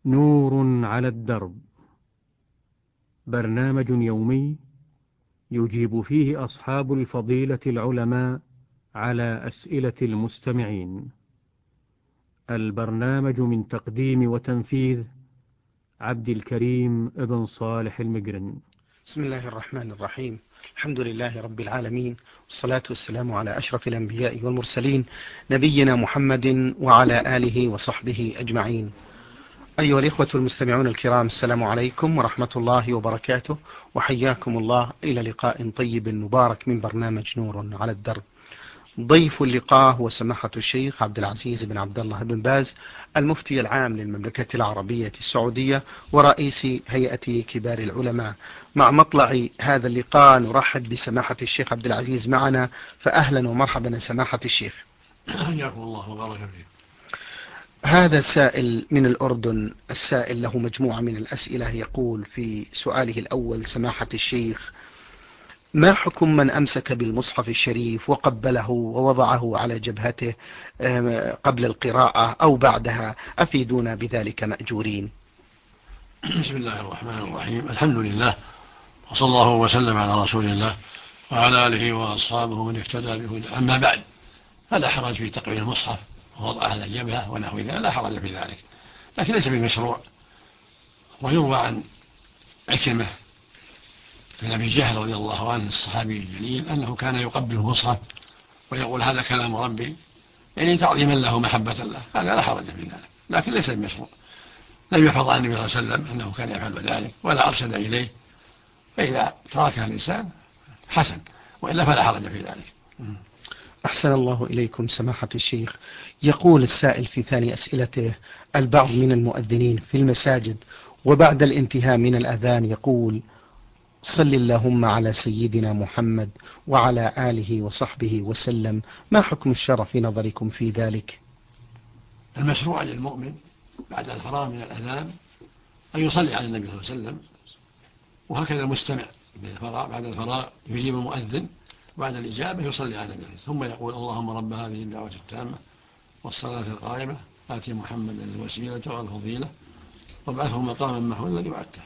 نور على الدرب، برنامج يومي يجيب فيه أصحاب الفضيلة العلماء على أسئلة المستمعين. البرنامج من تقديم وتنفيذ عبد الكريم ابن صالح المقرن. بسم الله الرحمن الرحيم. الحمد لله رب العالمين، والصلاة والسلام على أشرف الأنبياء والمرسلين، نبينا محمد وعلى آله وصحبه أجمعين. أيها الإخوة المستمعون الكرام، السلام عليكم ورحمة الله وبركاته، وحياكم الله إلى لقاء طيب مبارك من برنامج نور على الدرب. ضيف اللقاء هو سماحة الشيخ عبد العزيز بن عبد الله بن باز، المفتي العام للمملكة العربية السعودية ورئيس هيئة كبار العلماء. مع مطلع هذا اللقاء نرحب بسماحة الشيخ عبد العزيز معنا، فأهلا ومرحبا سماحة الشيخ. حياكم الله وبارك فيكم. هذا سائل من الأردن، السائل له مجموعة من الأسئلة، يقول في سؤاله الأول: سماحة الشيخ، ما حكم من أمسك بالمصحف الشريف وقبله ووضعه على جبهته قبل القراءة أو بعدها؟ أفيدونا بذلك مأجورين. بسم الله الرحمن الرحيم، الحمد لله، وصلى الله وسلم على رسول الله وعلى آله وأصحابه من اهتدى بهداه. أما بعد، فلا حرج في تقبيل المصحف ووضعه على الجبهة ونحو ذلك، لا حرج في ذلك، لكن ليس بمشروع. ويروى عن عكرمة بن أبي جهل رضي الله عنه الصحابي الجليل أنه كان يقبل المصحف ويقول: هذا كلام ربي، يعني تعظيما له محبة له. هذا لا حرج في ذلك، لكن ليس بمشروع. لم يحفظ عن النبي صلى الله عليه وسلم أنه كان يفعل ذلك ولا أرشد إليه، فإذا تركها الإنسان حسن، وإلا فلا حرج في ذلك. أحسن الله إليكم سماحة الشيخ. يقول السائل في ثاني أسئلته: البعض من المؤذنين في المساجد وبعد الانتهاء من الأذان يقول: صل اللهم على سيدنا محمد وعلى آله وصحبه وسلم، ما حكم الشرع في نظركم في ذلك؟ المشروع للمؤمن بعد الفراغ من الأذان أن يصلي على النبي صلى الله عليه وسلم، وهكذا المستمع بعد الفراغ يجيب المؤذن، بعد الإجابة يصلي على النبي ثم يقول: اللهم رب هذه الدعوة التامة والصلاة القائمة آتي محمدا الوسيلة والفضيلة وابعثه مقاما محمودا الذي وعدته.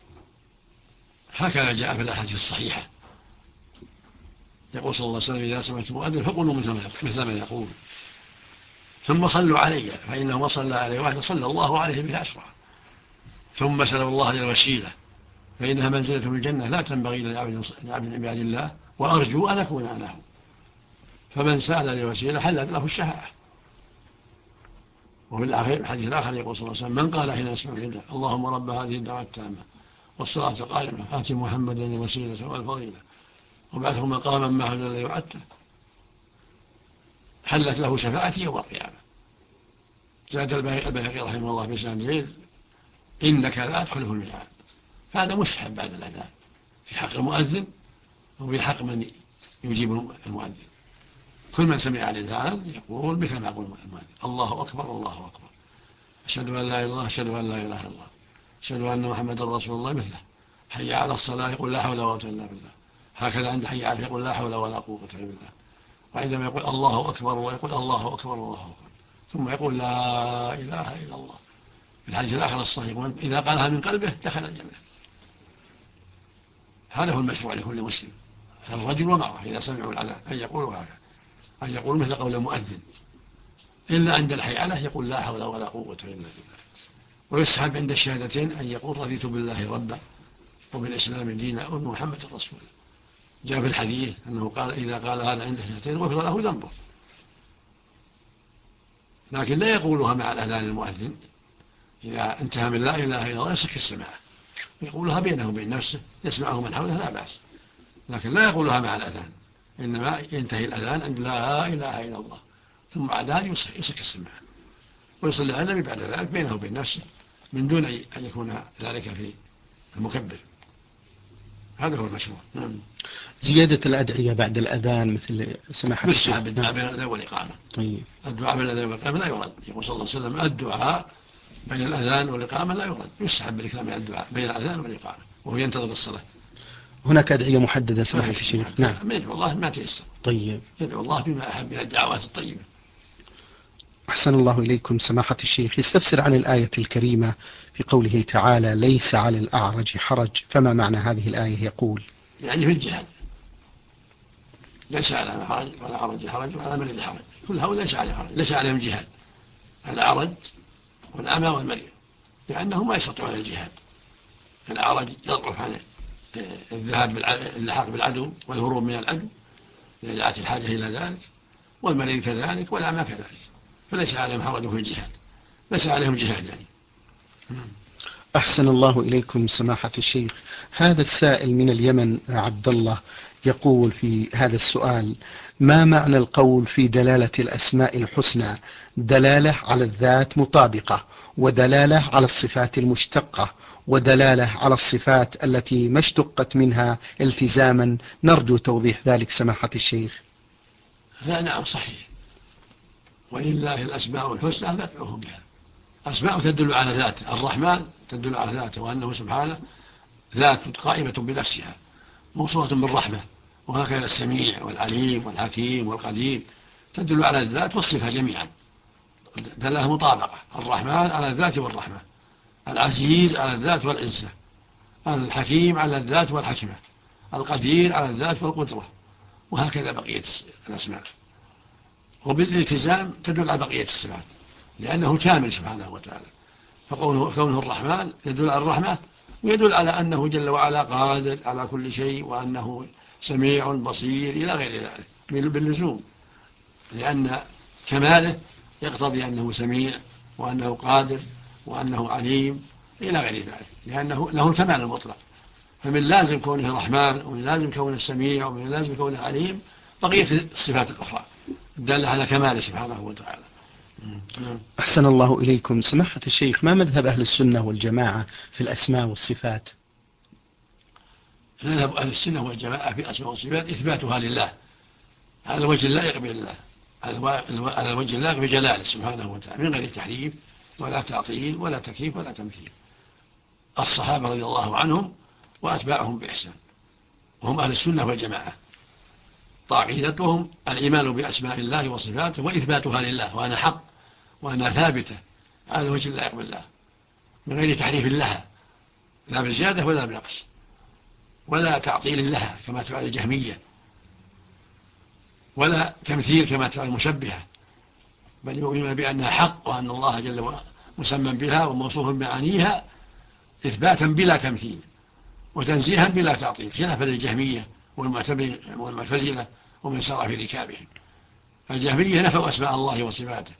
هكذا جاء في الأحاديث الصحيحة. يقول صلى الله عليه وسلم: إذا سمعتم المؤذن فقولوا مثل ما يقول، ثم صلوا علي، فإنه ما صلى عليه واحد صلى الله عليه به عشرة، ثم سلوا الله الوسيلة، فإنها منزلة في الجنة لا تنبغي لعبد من عباد الله، وأرجو أن أكون أنا. فمن سأل الوسيلة حلت له الشفاعة. وفي الحديث الآخر يقول صلى الله عليه وسلم: من قال حين يسمع النداء: اللهم رب هذه الدعوة التامة والصلاة القائمة آتي محمدا الوسيلة والفضيلة وابعثه مقاما محمودا الذي وعدته، حلت له شفاعتي يوم القيامة. زاد البيهقي رحمه الله بسند جيد: إنك لا تخلف الميعاد. فهذا مستحب بعد الأذان في حق المؤذن وفي حق من يجيب المؤذن. كل من سمع الأذان يقول مثل ما يقول المؤذن: الله أكبر الله أكبر، أشهد أن لا إله إلا الله، أشهد أن لا إله إلا الله، أشهد أن محمدا رسول الله. مثله حي على الصلاة يقول: لا حول ولا قوة إلا بالله. هكذا عند حي على يقول: لا حول ولا قوة إلا بالله. وعندما يقول الله أكبر ويقول الله أكبر الله أكبر، ثم يقول: لا إله إلا الله. في الحديث الآخر الصحيح: إذا قالها من قلبه دخل الجنة. هذا هو المشروع لكل مسلم، الرجل والمرأة، إذا سمعوا الأذان أن يقولوا هذا، أن يقولوا مثل قول المؤذن، إلا عند الحيعلة يقول: لا حول ولا قوة إلا بالله. ويسحب عند الشهادتين أن يقول: رضيت بالله ربا وبالإسلام دينا وبمحمد رسولا. جاء في الحديث أنه قال: إذا قال هذا عند الشهادتين غفر له ذنبه. لكن لا يقولها مع الأذان المؤذن، إذا انتهى من لا إله إلا الله يمسك السماعة يقولها بينه وبين نفسه، يسمعه من حوله لا بأس، لكن لا يقولها مع الأذان، إنما ينتهي الأذان عند لا إله إلا الله، ثم بعد ذلك يمسك السماعة ويصلي على النبي بعد ذلك بينه وبين نفسه، من دون أن يكون ذلك في المكبر. هذا هو المشروع. نعم. زيادة الأدعية بعد الأذان مثل سماحة الشيخ بالدعاء بين الأذان والإقامة. طيب. الدعاء بين الأذان والإقامة لا يرد. يقول صلى الله عليه وسلم: الدعاء بين الأذان والإقامة لا يرد. يستحب الإكثار من الدعاء بين الأذان والإقامة وهو ينتظر الصلاة. هناك أدعية محددة سماحة الشيخ؟ نعم. يدعو الله ما تيسر. طيب. يدعو الله بما أحب من الدعوات الطيبة. أحسن الله إليكم سماحة الشيخ. يستفسر عن الآية الكريمة في قوله تعالى ليس على الأعرج حرج، فما معنى هذه الآية؟ يقول يعني في الجهاد ليس على حرج ولا عرج حرج ولا مريض حرج، كل هؤلاء ليس عليهم حرج، ليس عليهم جهاد، الأعرج والأعمى والمريض لأنهم ما يستطيعون الجهاد. الأعرج يضعف عن الذهاب اللحاق بالعدو والهروب من العدو إذا دعت الحاجة إلى ذلك، والمريض كذلك والأعمى كذلك، فليس عليهم حرج في الجهاد، ليس عليهم جهاد يعني. أحسن الله إليكم سماحة الشيخ. هذا السائل من اليمن عبد الله يقول في هذا السؤال: ما معنى القول في دلالة الأسماء الحسنى دلالة على الذات مطابقة، ودلالة على الصفات المشتقة، ودلالة على الصفات التي ما اشتقت منها التزاما؟ نرجو توضيح ذلك سماحة الشيخ. نعم صحيح، ولله الأسماء الحسنى فادعوه بها. أسماء تدل على ذاته، الرحمن تدل على ذاته وأنه سبحانه ذات قائمة بنفسها موصوفة بالرحمة، وهكذا السميع والعليم والحكيم والقدير تدل على الذات والصفة جميعا، دلها مطابقة. الرحمن على الذات والرحمة، العزيز على الذات والعزة، الحكيم على الذات والحكمة، القدير على الذات والقدرة، وهكذا بقية الأسماء. وبالالتزام تدل على بقية الصفات لأنه كامل سبحانه وتعالى، فكونه الرحمن يدل على الرحمة، ويدل على أنه جل وعلا قادر على كل شيء، وأنه سميع بصير إلى غير ذلك باللزوم، لأن كماله يقتضي أنه سميع وأنه قادر وأنه عليم إلى غير ذلك، لأنه له الكمال المطلق. فمن لازم كونه رحمن، ومن لازم كونه سميع، ومن لازم كونه عليم بقية الصفات الأخرى دل على كماله سبحانه وتعالى. أحسن الله إليكم سماحة الشيخ. ما مذهب أهل السنة والجماعة في الأسماء والصفات؟ مذهب أهل السنة والجماعة في الأسماء والصفات إثباتها لله على وجه اللائق بالله، على وجه اللائق بجلاله سبحانه وتعالى، من غير تحريف ولا تعطيل ولا تكييف ولا تمثيل. الصحابة رضي الله عنهم وأتباعهم بإحسان وهم أهل السنة والجماعة، عقيدتهم الإيمان بأسماء الله وصفاته وإثباتها لله، وأنا حق وأنا ثابتة على وجه اللائق بالله، من غير تحريف لها، لا بزيادة ولا بنقص ولا تعطيل لها كما تفعل الجهمية، ولا تمثيل كما تفعل المشبهة، بل يؤمن بأنها حق، وأن الله جل وعلا مسمى بها وموصوف بمعانيها إثباتا بلا تمثيل وتنزيها بلا تعطيل، خلافا للجهمية والمعتزلة ومن سار في ركابهم. الجهمية نفوا أسماء الله وصفاته،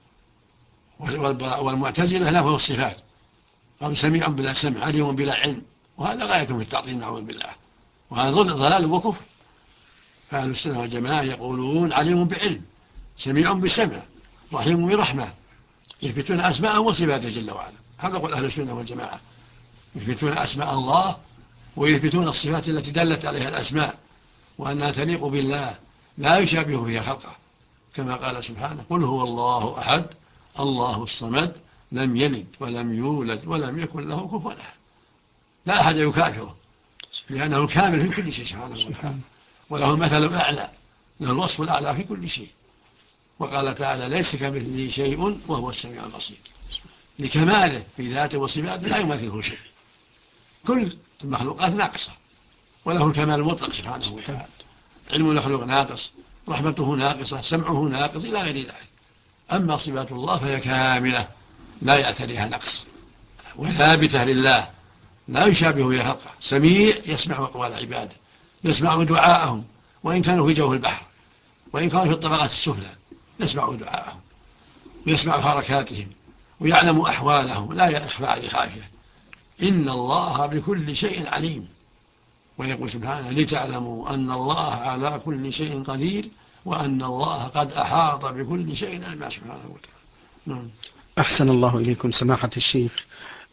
والمعتزلة نفوا الصفات، قالوا سميع بلا سمع، عليم بلا علم، وهذا غاية في التعطيل نعوذ بالله، وهذا ضلال وكفر. فأهل السنة والجماعة يقولون عليم بعلم، سميع بسمع، رحيم برحمة، يثبتون أسماءه وصفاته جل وعلا. هذا قول أهل السنة والجماعة، يثبتون أسماء الله ويثبتون الصفات التي دلت عليها الأسماء، وأنها تليق بالله لا يشابه فيها خلقه، كما قال سبحانه: قل هو الله أحد الله الصمد لم يلد ولم يولد ولم يكن له كفوا أحد. لا أحد يكافره لأنه كامل في كل شيء سبحانه وتعالى، وله المثل الأعلى، له الوصف الأعلى في كل شيء. وقال تعالى: ليس كمثله شيء وهو السميع البصير، لكماله في ذاته وصفاته لا يمثله شيء، كل المخلوقات ناقصة وله الكمال المطلق سبحانه وتعالى. علم المخلوق ناقص، رحمته ناقصة، سمعه ناقص إلى غير ذلك. أما صفات الله فهي كاملة لا يعتريها نقص، وثابتة لله لا يشابه بها خلقه. سميع يسمع أقوال عباده، يسمع دعاءهم وإن كانوا في جوف البحر، وإن كانوا في الطبقات السفلى يسمع دعاءهم ويسمع حركاتهم ويعلم أحوالهم لا يخفى عليه خافية. إن الله بكل شيء عليم. ويقول سبحانه: لتعلموا أن الله على كل شيء قدير وأن الله قد أحاط بكل شيء علما سبحانه وتعالى. أحسن الله إليكم سماحة الشيخ.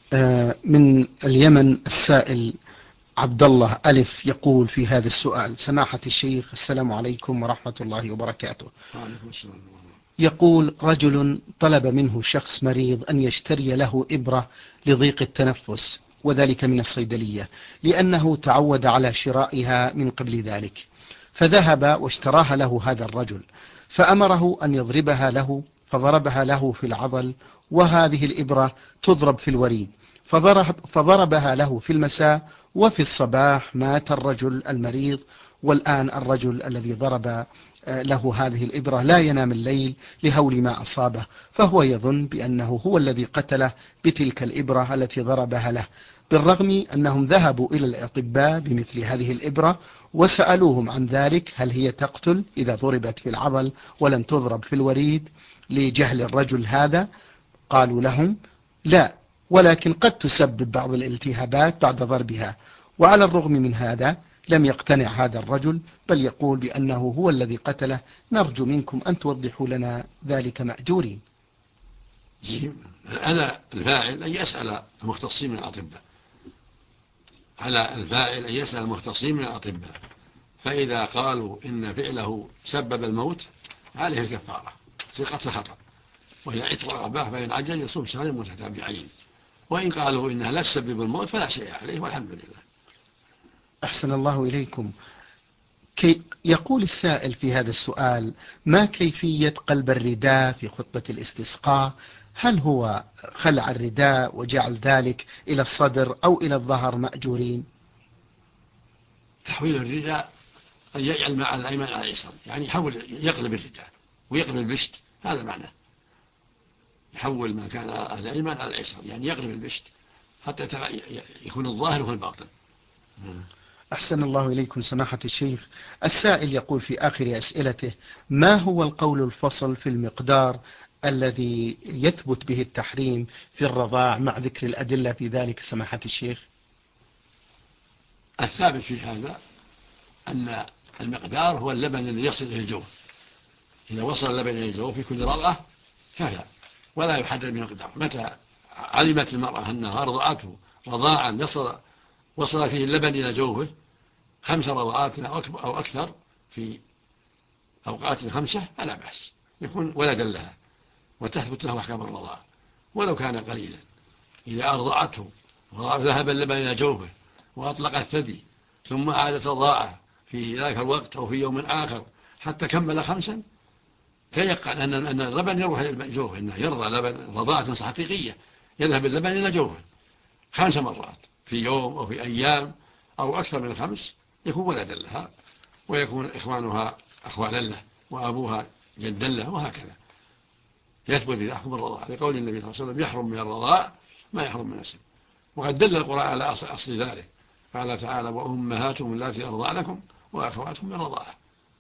من اليمن السائل عبد الله ألف يقول في هذا السؤال: سماحة الشيخ السلام عليكم ورحمة الله وبركاته. وعليكم السلام. يقول: رجل طلب منه شخص مريض أن يشتري له إبرة لضيق التنفس، وذلك من الصيدلية، لأنه تعود على شرائها من قبل ذلك، فذهب واشتراها له هذا الرجل، فأمره أن يضربها له، فضربها له في العضل، وهذه الإبرة تضرب في الوريد، فضربها له في المساء، وفي الصباح مات الرجل المريض. والآن الرجل الذي ضرب له هذه الإبرة لا ينام الليل لهول ما أصابه، فهو يظن بأنه هو الذي قتله بتلك الإبرة التي ضربها له، بالرغم أنهم ذهبوا إلى الأطباء بمثل هذه الإبرة وسألوهم عن ذلك، هل هي تقتل إذا ضربت في العضل ولم تضرب في الوريد، لجهل الرجل هذا. قالوا لهم لا، ولكن قد تسبب بعض الالتهابات بعد ضربها. وعلى الرغم من هذا لم يقتنع هذا الرجل، بل يقول بأنه هو الذي قتله. نرجو منكم أن توضحوا لنا ذلك مأجورين. على الفاعل أن يسأل المختصين من الأطباء، على الفاعل أن يسأل المختصين من الأطباء، فإذا قالوا إن فعله سبب الموت عليه الكفارة في قتل خطأ، وهي عتق رقبة، فإن عجل يصوم شهرين متتابعين، وإن قالوا إنها لا تسبب الموت فلا شيء عليه والحمد لله. أحسن الله إليكم. يقول السائل في هذا السؤال: ما كيفية قلب الرداء في خطبة الاستسقاء؟ هل هو خلع الرداء وجعل ذلك إلى الصدر أو إلى الظهر مأجورين؟ تحويل الرداء أن يجعل مع الأيمن على اليسار، يعني يحول يقلب الرداء ويقلب البشت، هذا معناه يحول ما كان الأيمن على اليسار، يعني يقلب البشت حتى يكون الظاهر والباطن. أحسن الله إليكم سماحة الشيخ. السائل يقول في آخر أسئلته: ما هو القول الفصل في المقدار الذي يثبت به التحريم في الرضاع مع ذكر الأدلة في ذلك سماحة الشيخ؟ الثابت في هذا أن المقدار هو اللبن الذي يصل إلى الجوف، إذا وصل اللبن إلى الجوف في كل رضعة كفى، ولا يحدد بمقدار. متى علمت المرأة أنها رضعته رضاعا وصل فيه اللبن إلى جوفه 5 رضعات أو أكثر في أوقات 5 فلا بأس، يكون ولدا لها وتثبت له أحكام الرضاعة ولو كان قليلا. إذا أرضعته وذهب اللبن إلى جوفه وأطلق الثدي ثم عادت الرضاعة في ذلك الوقت أو في يوم آخر حتى كمل 5، تيقن أن اللبن يروح إلى جوفه، أنه يرضى لبن رضاعة حقيقية، يذهب اللبن إلى جوفه 5 مرات في يوم أو في أيام أو أكثر من 5، يكون ولدا لها ويكون إخوانها أخوانا له وأبوها جدا له، وهكذا يثبت في أحكام الرضاعة، لقول النبي صلى الله عليه وسلم: يحرم من الرضاع ما يحرم من السن. وقد دل القرآن على أصل ذلك، قال تعالى: وأمهاتهم اللاتي أرضعنكم وأخواتهم من الرضاعة.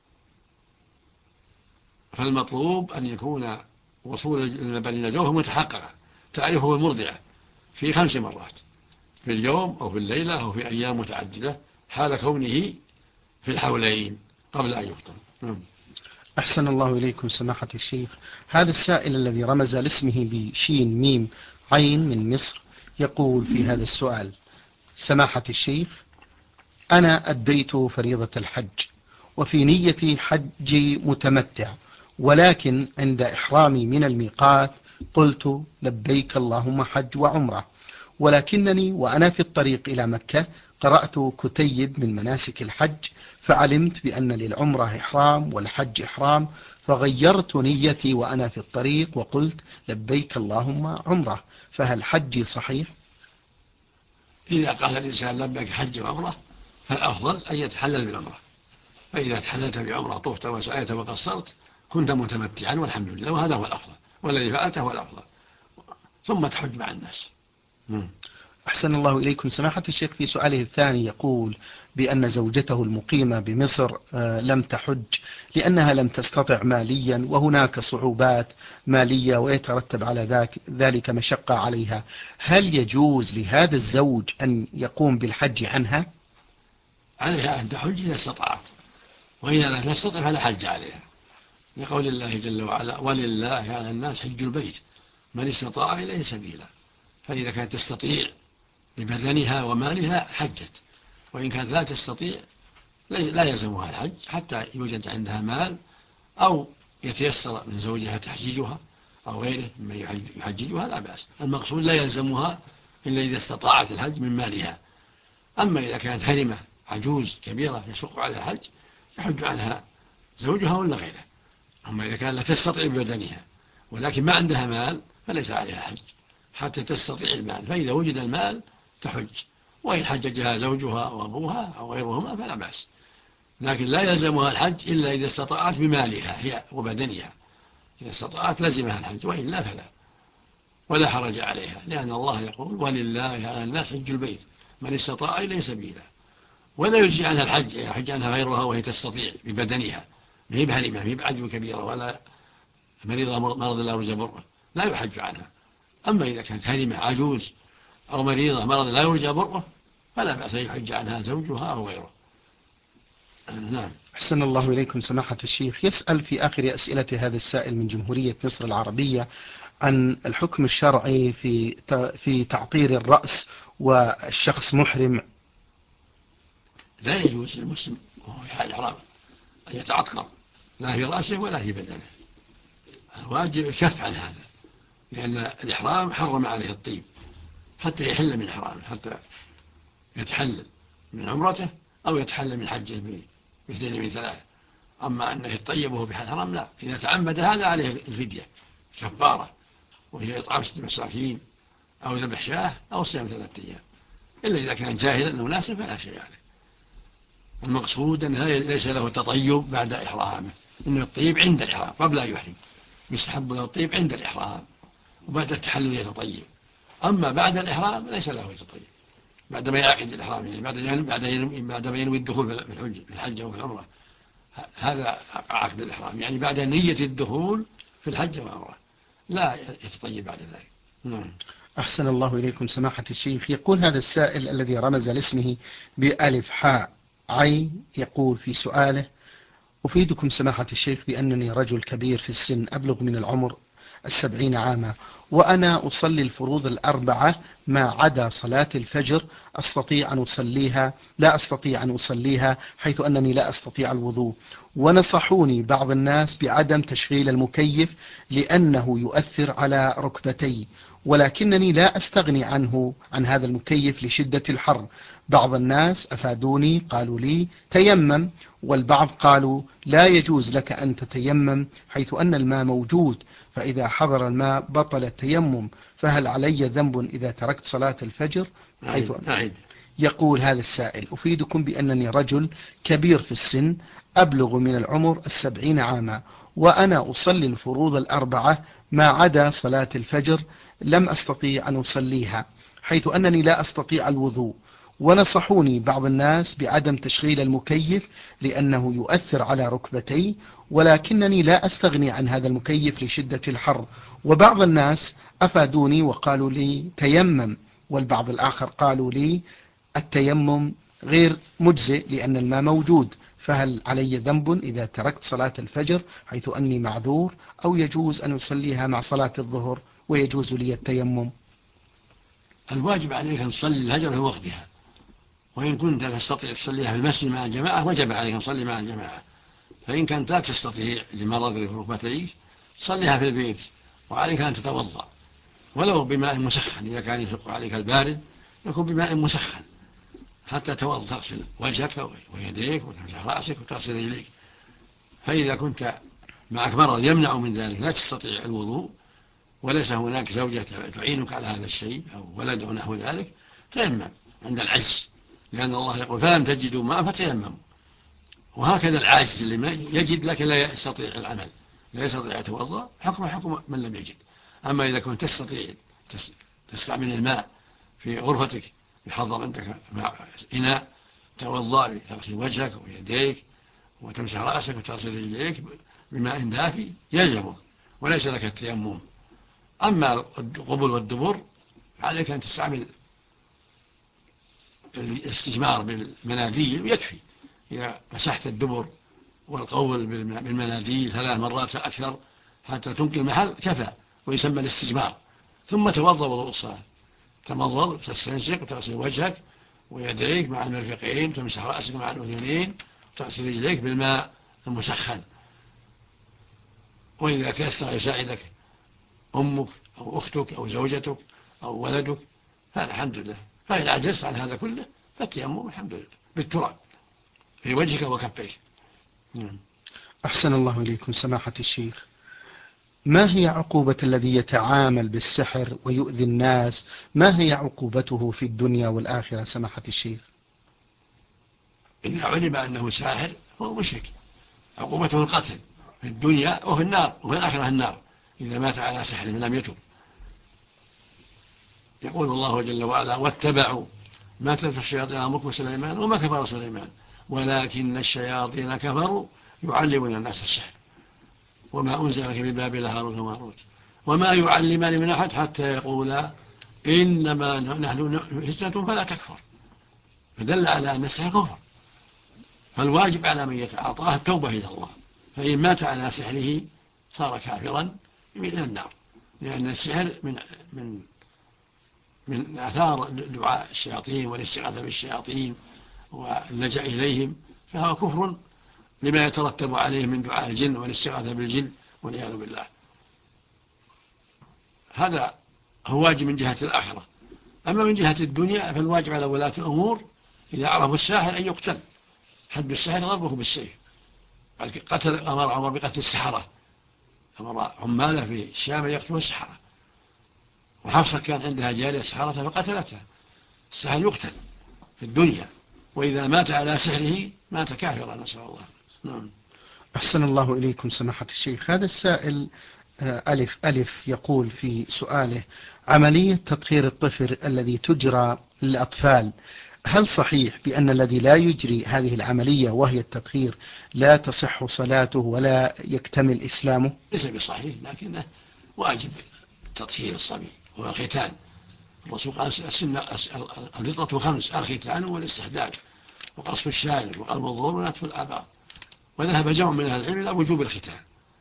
فالمطلوب أن يكون وصول اللبن إلى جوفه متحققا، تعرفه المرضعة في 5 مرات في اليوم أو في الليلة أو في أيام متعددة، حال كونه في الحولين قبل أن يفطر. أحسن الله إليكم سماحة الشيخ. هذا السائل الذي رمز لاسمه بشين ميم عين من مصر يقول في هذا السؤال: سماحة الشيخ، أنا أديت فريضة الحج وفي نيتي حج متمتع، ولكن عند إحرامي من الميقات قلت لبيك اللهم حج وعمرة، ولكنني وأنا في الطريق إلى مكة قرأت كتيب من مناسك الحج، فعلمت بأن للعمرة إحرام والحج إحرام، فغيرت نيتي وأنا في الطريق وقلت لبيك اللهم عمرة، فهل حجي صحيح؟ إذا قال الإنسان لبيك حج وعمرة فالأفضل أن يتحلل بالعمرة، فإذا تحللت بعمرة طفت وسعيت وقصرت كنت متمتعا والحمد لله، وهذا هو الأفضل والذي فعلته هو الأفضل، ثم تحج مع الناس. أحسن الله إليكم سماحة الشيخ. في سؤاله الثاني يقول بأن زوجته المقيمة بمصر لم تحج لأنها لم تستطع ماليا، وهناك صعوبات مالية ويترتب على ذلك مشقة عليها، هل يجوز لهذا الزوج أن يقوم بالحج عنها؟ عليها أن تحج إذا استطاعت، وإذا لم تستطع فلا حج عليها، لقول الله جل وعلا: ولله على الناس حج البيت من استطاع إليه سبيلا. فإذا كانت تستطيع ببدنها ومالها حجت، وإن كانت لا تستطيع لا يلزمها الحج حتى يوجد عندها مال أو يتيسر من زوجها تحجيجها أو غيره ممن يحججها، لا بأس. المقصود لا يلزمها إلا إذا استطاعت الحج من مالها. أما إذا كانت هرمة عجوز كبيرة يشق على الحج يحج عنها زوجها ولا غيره. أما إذا كانت لا تستطيع ببدنها ولكن ما عندها مال فليس عليها حج، حتى تستطيع المال، فإذا وجد المال تحج، وإن حججها زوجها وأبوها أو غيرهما فلا بأس، لكن لا يلزمها الحج إلا إذا استطاعت بمالها هي وبدنها، إذا استطاعت لزمها الحج، وإلا فلا، ولا حرج عليها، لأن الله يقول ولله على الناس حج البيت من استطاع إليه سبيلا. ولا يجزي عنها الحج، يحج عنها غيرها وهي تستطيع ببدنها، ما هي بهرمة، ما هي بعجم كبيرة ولا مريضة مرض لا يرجى برؤه، لا يحج عنها. أما إذا كانت هرمة عجوز أو مريضة مرض لا يرجى برؤه فلا بأس أن يحج عنها زوجها أو غيره. نعم. أحسن الله إليكم سماحة الشيخ. يسأل في آخر أسئلة هذا السائل من جمهورية مصر العربية عن الحكم الشرعي في تعطير الرأس والشخص محرم. لا يجوز للمسلم وهو في حال حرام أن يتعطر لا في رأسه ولا في بدنه، الواجب الكف عن هذا، لأن الإحرام حرم عليه الطيب حتى يحل من الإحرام، حتى يتحلل من عمرته أو يتحلل من حجه باثنين من ثلاثة. أما أنه يطيب وهو في حال حرام لا، إذا تعمد هذا عليه الفدية كفارة، وهي إطعام 6 مساكين أو ذبح شاة أو صيام 3 أيام، إلا إذا كان جاهلا أنه ناسب فلا شيء عليه. المقصود أن هذا ليس له تطيب بعد إحرامه، إنه الطيب عند الإحرام قبل أن يحرم، يستحب له الطيب عند الإحرام وبعد التحلل يتطيب. أما بعد الإحرام ليس له يتطيب، بعدما يعقد الإحرام، يعني بعدما ينوي الدخول في الحج أو في العمرة، هذا عقد الإحرام، يعني بعد نية الدخول في الحج والعمرة، لا يتطيب بعد ذلك. نعم. أحسن الله إليكم سماحة الشيخ. يقول هذا السائل الذي رمز لاسمه بألف حاء عين، يقول في سؤاله: أفيدكم سماحة الشيخ بأنني رجل كبير في السن أبلغ من العمر 70 عاما، وأنا أصلي الفروض 4 ما عدا صلاة الفجر لا أستطيع أن أصليها حيث أنني لا أستطيع الوضوء، ونصحوني بعض الناس بعدم تشغيل المكيف لأنه يؤثر على ركبتي، ولكنني لا أستغني عن هذا المكيف لشدة الحر. بعض الناس أفادوني قالوا لي تيمم، والبعض قالوا لا يجوز لك أن تتيمم حيث أن الماء موجود، فإذا حضر الماء بطل التيمم، فهل علي ذنب إذا تركت صلاة الفجر؟ يقول هذا السائل: أفيدكم بأنني رجل كبير في السن أبلغ من العمر 70 عاما، وأنا أصلي الفروض 4 ما عدا صلاة الفجر لم أستطيع أن أصليها حيث أنني لا أستطيع الوضوء، ونصحوني بعض الناس بعدم تشغيل المكيف لأنه يؤثر على ركبتي، ولكنني لا أستغني عن هذا المكيف لشدة الحر. وبعض الناس أفادوني وقالوا لي تيمم، والبعض الآخر قالوا لي التيمم غير مجزئ لأن الماء موجود، فهل علي ذنب إذا تركت صلاة الفجر حيث أني معذور، أو يجوز أن أصليها مع صلاة الظهر ويجوز لي التيمم؟ الواجب عليك أن تصلي الفجر في وقتها، وإن كنت تستطيع تصليها في المسجد مع الجماعة وجب عليك أن تصلي مع الجماعة، فإن كنت لا تستطيع لمرض في ركبتيك تصليها في البيت، وعليك أن تتوضأ ولو بماء مسخن، إذا كان يشق عليك البارد يكون بماء مسخن حتى تغسل وجهك ويديك وتمسح رأسك وتغسل رجليك. فإذا كنت معك مرض يمنع من ذلك لا تستطيع الوضوء وليس هناك زوجة تعينك على هذا الشيء أو ولد أو نحو ذلك، تيمم عند العجز، لأن الله يقول فلم تجدوا ماء فتيمموا. وهكذا العاجز اللي ما يجد لكن لا يستطيع العمل، لا يستطيع يتوضأ، حكم من لم يجد. أما إذا كنت تستطيع تستعمل الماء في غرفتك، يحضر عندك إناء توضأ تغسل وجهك ويديك وتمسح رأسك وتغسل رجليك بماء دافي يلزمك وليس لك التيمم. أما القبل والدبر عليك أن تستعمل الاستجمار بالمناديل ويكفي، إذا مسحت الدبر والقول بالمناديل 3 مرات فأكثر حتى تنقي المحل كفى، ويسمى الاستجمار. ثم توضأ وضوء الصلاة، تمضض تستنشق وتغسل وجهك ويديك مع المرفقين وتمسح رأسك مع الأذنين وتغسل رجليك بالماء المسخن. وإذا تيسر يساعدك أمك أو أختك أو زوجتك أو ولدك فالحمد لله، فإن عجزت عن هذا كله فالتيمم الحمد لله بالتراب في وجهك وكفيك. أحسن الله إليكم سماحة الشيخ. ما هي عقوبة الذي يتعامل بالسحر ويؤذي الناس؟ ما هي عقوبته في الدنيا والآخرة سماحة الشيخ؟ إذا علم أنه ساحر فهو مشرك، عقوبته القتل في الدنيا وفي النار، وفي الآخرة النار إذا مات على سحر لم يتب. يقول الله جل وعلا: واتبعوا ما تتلو الشياطين على ملك سليمان وما كفر سليمان ولكن الشياطين كفروا يعلمون الناس السحر وما أنزل في بابل هاروت وماروت وما يعلمان من أحد حتى يقولا إنما نحن فتنة فلا تكفر، فدل على أن السحر كفر. فالواجب على من يتعاطاه التوبة إلى الله، فإن مات على سحره صار كافرا من النار، لأن السحر من آثار دعاء الشياطين والاستغاثة بالشياطين واللجأ إليهم، فهو كفر لما يترتب عليه من دعاء الجن والاستغاثة بالجن والعياذ بالله. هذا هو واجب من جهة الآخرة. أما من جهة الدنيا فالواجب على ولاة الأمور إذا عرفوا الساحر أن يقتل، حد الساحر ضربه بالسيف. أمر عمر بقتل السحرة، أمر عماله في الشام يقتلوا السحرة، وحفصة كان عندها جارية سحرة فقتلتها. السحر يقتل في الدنيا، وإذا مات على سحره مات كافرا، نسأل الله. نعم. أحسن الله إليكم سماحة الشيخ. هذا السائل ألف يقول في سؤاله: عملية تطهير الطفل الذي تجرى للأطفال، هل صحيح بأن الذي لا يجري هذه العملية وهي التطهير لا تصح صلاته ولا يكتمل إسلامه؟ ليس بصحيح، لكنه واجب تطهير الصبي والختان. الرسول قال الفطرة 5: الختان والاستحداد وقصف الشارب وقلب الظهور ونتف الآباط. وذهب جمع من أهل العلم إلى وجوب الختان،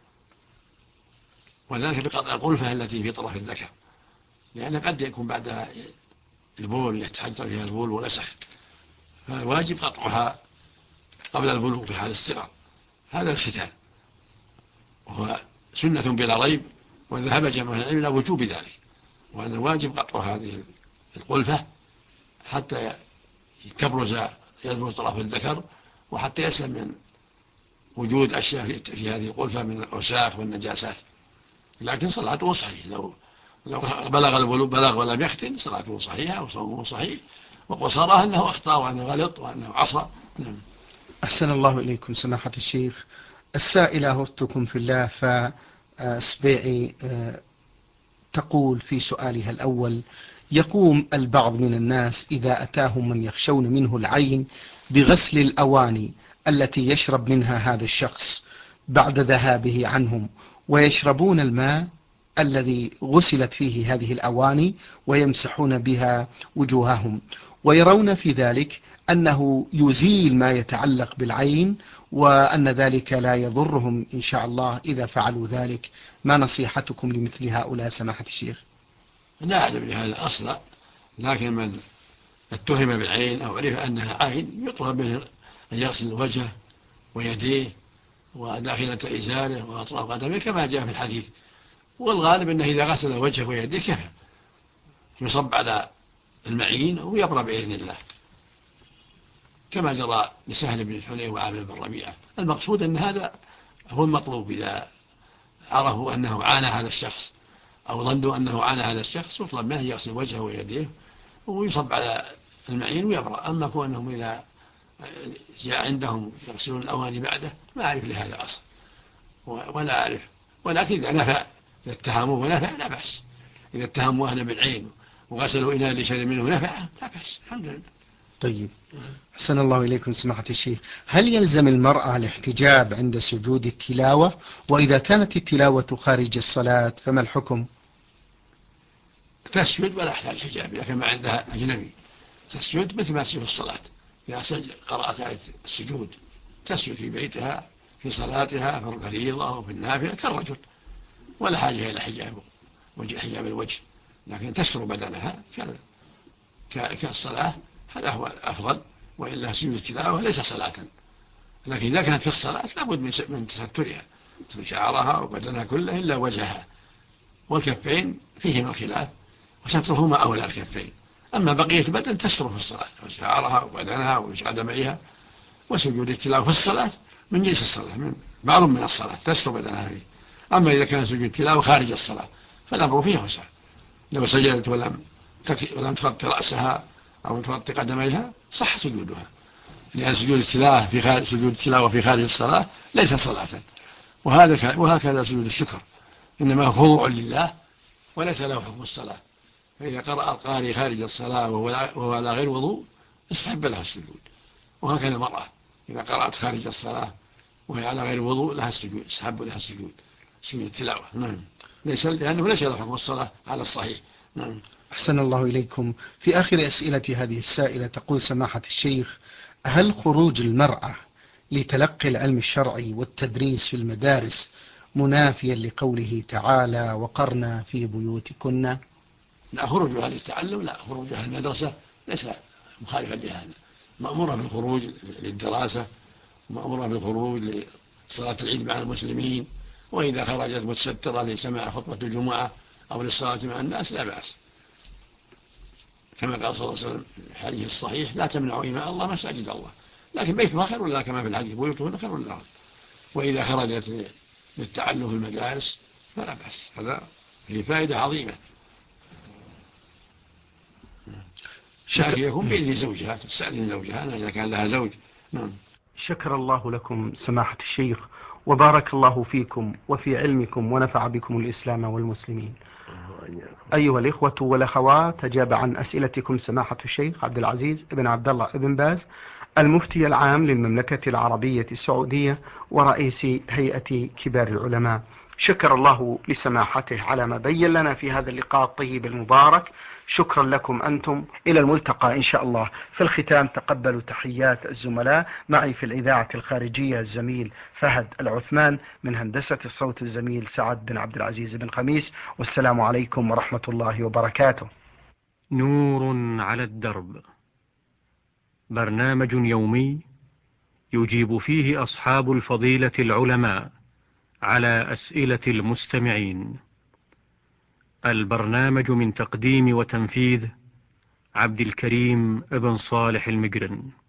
وذلك بقطع القلفة التي في طرف الذكر، لأن قد يكون بعدها البول يتحجر فيها البول ولسخ، فالواجب قطعها قبل البلوغ في حال الصغر. هذا الختان وهو سنة بلا ريب، وذهب جمع من العلم إلى وجوب ذلك، وأن الواجب قطع هذه القلفة حتى يبرز طرف الذكر، وحتى يسلم من وجود أشياء في هذه القلفة من الأوساخ والنجاسات. لكن صلاته صحيح، لو بلغ البلوغ بلغ ولم يختن صلاته صحيحة وصومه صحيح، وقصرها أنه أخطأ وأنه غلط وأنه عصى. نعم. أحسن الله إليكم سماحة الشيخ. السائلة أختكم في الله فسبيعي تقول في سؤالها الأول: يقوم البعض من الناس إذا أتاهم من يخشون منه العين بغسل الأواني التي يشرب منها هذا الشخص بعد ذهابه عنهم، ويشربون الماء الذي غسلت فيه هذه الأواني ويمسحون بها وجوههم، ويرون في ذلك أنه يزيل ما يتعلق بالعين، وأن ذلك لا يضرهم إن شاء الله إذا فعلوا ذلك. ما نصيحتكم لمثل هؤلاء سماحة الشيخ؟ لا أعلم لهذا أصلا، لكن من اتهم بالعين أو عرف أنها عين يطلب منه أن يغسل وجهه ويديه وداخلة إزاره وأطراف قدمه كما جاء في الحديث، والغالب أنه إذا غسل وجهه ويديه كفى، يصب على المعين ويبرى بإذن الله، كما جرى لسهل بن حنين وعامر بن ربيعة. المقصود أن هذا هو المطلوب، إذا عرفوا أنه عانى هذا الشخص أو ظنوا أنه عانى هذا الشخص يطلب منه يغسل وجهه ويديه ويصب على المعين ويبرى. أما كونهم إذا جاء عندهم يغسلون الأواني بعده ما أعرف لهذا أصل ولا أعرف، ولكن إذا نفع إذا اتهموه ونفع لا بأس، إذا اتهموا أهل بالعين وغسلوا إناء لشيء منه نفع لا بأس، الحمد لله. طيب، أحسن الله إليكم سماحة الشيخ. هل يلزم المرأة الاحتجاب عند سجود التلاوة؟ وإذا كانت التلاوة خارج الصلاة فما الحكم؟ تسجد ولا يحتاج حجاب إذا كان ما عندها أجنبي، تسجد مثل ما تسجد في الصلاة. إذا قرأت آية السجود تسجد في بيتها في صلاتها في الفريضة وفي النافلة كالرجل، ولا حاجة إلى حجاب الوجه، لكن تستر بدنها كالصلاة، هذا هو الأفضل. وإلا سجود التلاوة ليس صلاة، لكن إذا كانت في الصلاة لابد من تسترها شعرها وبدنها كله إلا وجهها، والكفين فيهما الخلاف وسترهما أولى الكفين. أما بقية البدن تستر في الصلاة وشعرها وبدنها وقدميها. وسجود التلاوة في الصلاة من جنس الصلاة، من بعض من الصلاة تستر بدنها فيه. أما إذا كان سجود التلاوة خارج الصلاة فالأمر فيه وسع، لو سجدت ولم تغطي رأسها أو تغطي قدميها صح سجودها، لأن سجود التلاوة في خارج الصلاة ليس صلاة، وهكذا سجود الشكر إنما خضوع لله وليس له حكم الصلاة. فإذا قرأ القارئ خارج الصلاة وهو على غير وضوء استحب لها السجود، وهكذا المرأة إذا قرأت خارج الصلاة وهي على غير وضوء لها السجود، استحب لها السجود، سجود التلاوة. نعم، لأنه ليس له حكم الصلاة على الصحيح. نعم. أحسن الله إليكم. في آخر أسئلة هذه السائلة تقول سماحة الشيخ: هل خروج المرأة لتلقي العلم الشرعي والتدريس في المدارس منافيا لقوله تعالى وقرنا في بيوتكن؟ لا، خروجها للتعلم لا، خروجها للمدرسة ليس مخالفا لهذا، مأمورة بالخروج للدراسة، مأمورة بالخروج لصلاة العيد مع المسلمين، وإذا خرجت متسترة لسماع خطبة الجمعة أو للصلاة مع الناس لا بأس، كما قال صلى الله عليه وسلم في الحديث الصحيح: لا تمنعوا إماء الله مساجد الله، لكن بيتها خير لها كما في الحديث: بيوتهن خير لها. وإذا خرجت للتعلم في المدارس فلا بأس، هذا فيه فائدة عظيمة، لكن يكون بإذن زوجها، تستأذن زوجها إذا كان لها زوج. نعم. شكر الله لكم سماحة الشيخ، وبارك الله فيكم وفي علمكم ونفع بكم الإسلام والمسلمين. أيها الإخوة والأخوات، أجاب عن أسئلتكم سماحة الشيخ عبد العزيز بن عبد الله بن باز، المفتي العام للمملكة العربية السعودية ورئيس هيئة كبار العلماء. شكر الله لسماحته على ما بين لنا في هذا اللقاء الطيب المبارك. شكرا لكم أنتم، إلى الملتقى إن شاء الله. في الختام تقبلوا تحيات الزملاء، معي في الإذاعة الخارجية الزميل فهد العثمان، من هندسة الصوت الزميل سعد بن عبد العزيز بن خميس، والسلام عليكم ورحمة الله وبركاته. نور على الدرب، برنامج يومي يجيب فيه أصحاب الفضيلة العلماء على أسئلة المستمعين. البرنامج من تقديم وتنفيذ عبد الكريم ابن صالح المقرن.